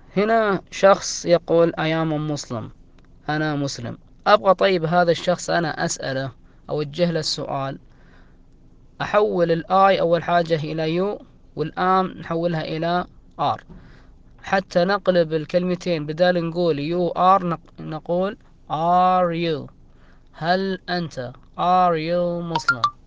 هنا شخص يقول I am a Muslim، أنا مسلم. أبغى طيب هذا الشخص أنا أسأله، أوجه له السؤال. أحول الآي أول حاجة إلى يو، والآم نحولها إلى آر، حتى نقلب الكلمتين. بدال نقول يو آر نقول are you، هل أنت are you Muslim.